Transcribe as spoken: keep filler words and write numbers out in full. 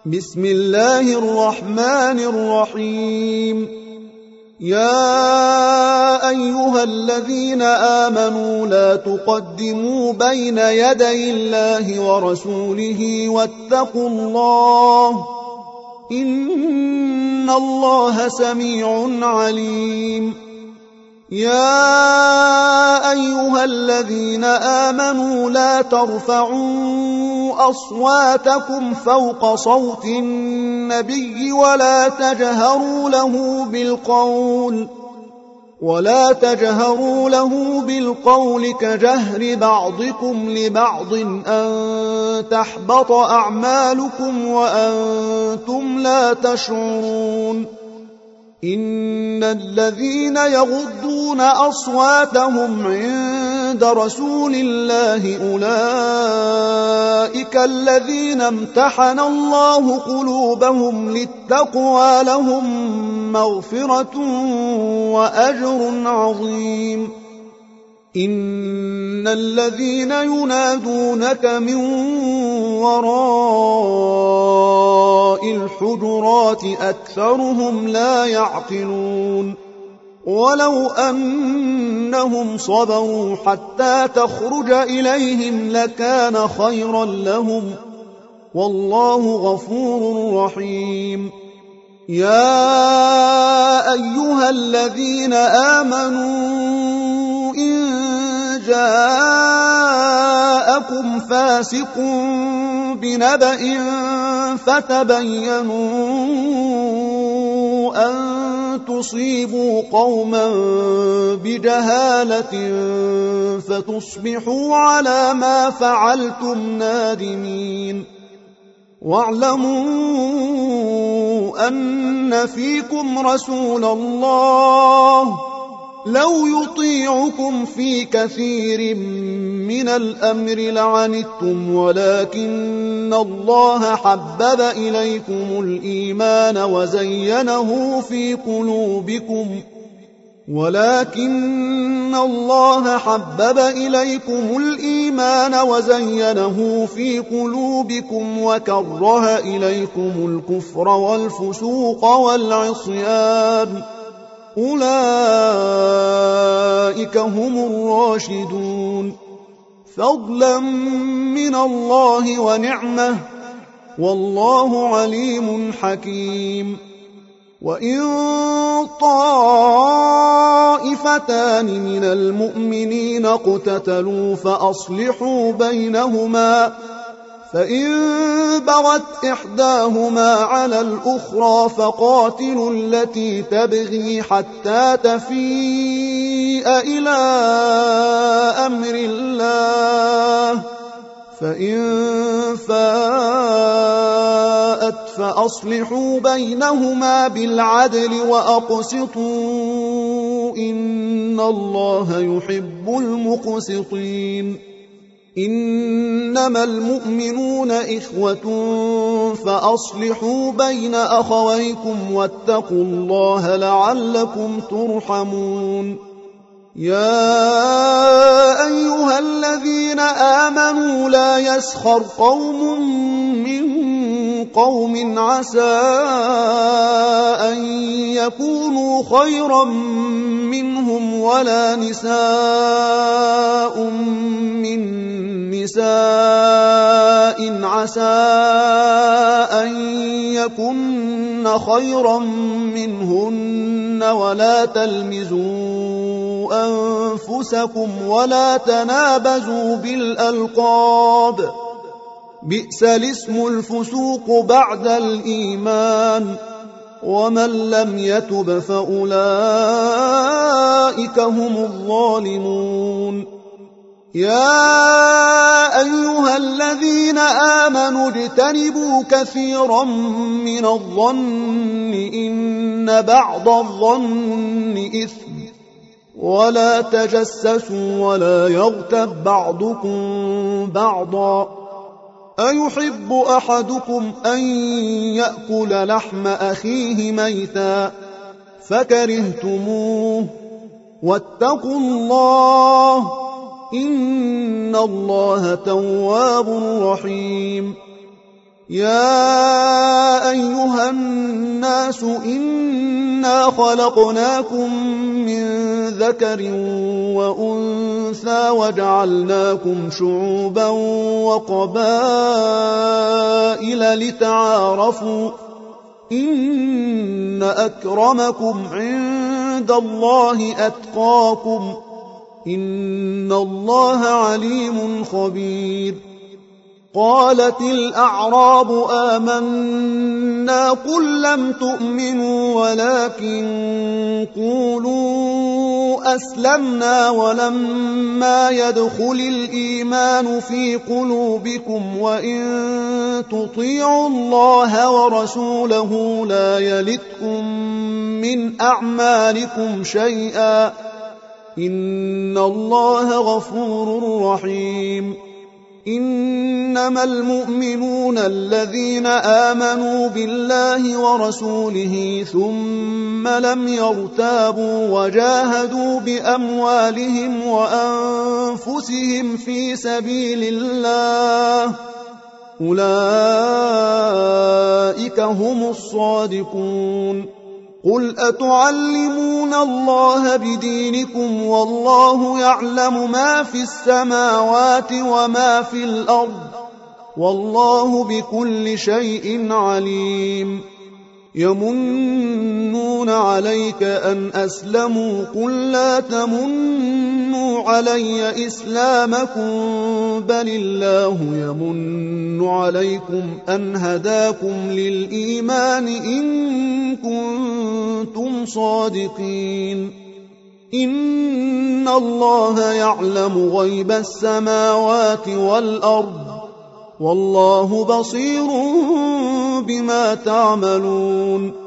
بسم الله الرحمن الرحيم. يا أيها الذين آمنوا لا تقدموا بين يدي الله ورسوله واتقوا الله إن الله سميع عليم. يا أيها الذين آمنوا لا ترفعوا أصواتكم فوق صوت النبي ولا تجهروا له بالقول ولا تجهروا له بالقول كجهر بعضكم لبعض أن تحبط أعمالكم وأنتم لا تشعرون. إن الذين يغضون أصواتهم عند رسول الله أولئك الذين امتحن الله قلوبهم للتقوى لهم مغفرة وأجر عظيم. إن الذين ينادونك من وراء الحجرات أكثرهم لا يعقلون. ولو أنهم صبروا حتى تخرج إليهم لكان خيرا لهم والله غفور رحيم. يا أيها الذين آمنوا إن جاءكم فاسق بنبأ فتبينوا أن تصيبوا قوما بجهالة فتصبحوا على ما فعلتم نادمين. واعلموا أن فيكم رسول الله لو يطيعكم في كثير من الأمر لعنتم ولكن الله حبب إليكم الإيمان وزينه في قلوبكم ولكن الله حبب إليكم الإيمان وزينه في قلوبكم وكره إليكم الكفر والفسوق والعصيان أولئك هم الراشدون فضلا من الله ونعمة والله عليم حكيم. وإن طائفتان من المؤمنين اقتتلوا فأصلحوا بينهما فإن بغت إحداهما على الأخرى فقاتلوا التي تبغي حتى تفيء إلى أمر الله فإن فاءت فأصلحوا بينهما بالعدل وأقسطوا إن الله يحب المقسطين. إنما المؤمنون إخوة فأصلحوا بين أخويكم واتقوا الله لعلكم ترحمون. يا أيها الذين آمنوا لا يسخر قوم من قوم عسى أن يكونوا خيرا منهم ولا نساء من نساء عسى أن يكن خيرا منهن ولا تلمزوا أنفسكم ولا تنابزوا بالألقاب بئس الاسم الفسوق بعد الإيمان ومن لم يتب فأولئك هم الظالمون. يا أيها الذين آمنوا اجتنبوا كثيرا من الظن إن بعض الظن إثم ولا تجسسوا ولا يغتب بعضكم بعضا أيحب أحدكم أن يأكل لحم أخيه ميتا فكرهتموه واتقوا الله إن الله تواب رحيم. يا أيها الناس إنا خلقناكم من ذكر وأنثى وجعلناكم شعوبا وقبائل لتعارفوا إن أكرمكم عند الله أتقاكم إن الله عليم خبير. قالت الأعراب آمنا قل لم تؤمنوا ولكن قولوا أسلمنا ولما يدخل الإيمان في قلوبكم وإن تطيعوا الله ورسوله لا يلتكم من أعمالكم شيئا إن الله غفور رحيم. إنما المؤمنون الذين آمنوا بالله ورسوله ثم لم يرتابوا وجاهدوا بأموالهم وأنفسهم في سبيل الله أولئك هم الصادقون. قل أتعلمون الله بدينكم والله يعلم ما في السماوات وما في الأرض والله بكل شيء عليم. يمنون عليك أن أسلموا قل لا تمنوا علي إسلامكم بل الله يمن عليكم أن هداكم للإيمان إن كنتم صادقين. إن الله يعلم غيب السماوات والأرض والله بصير بما تعملون.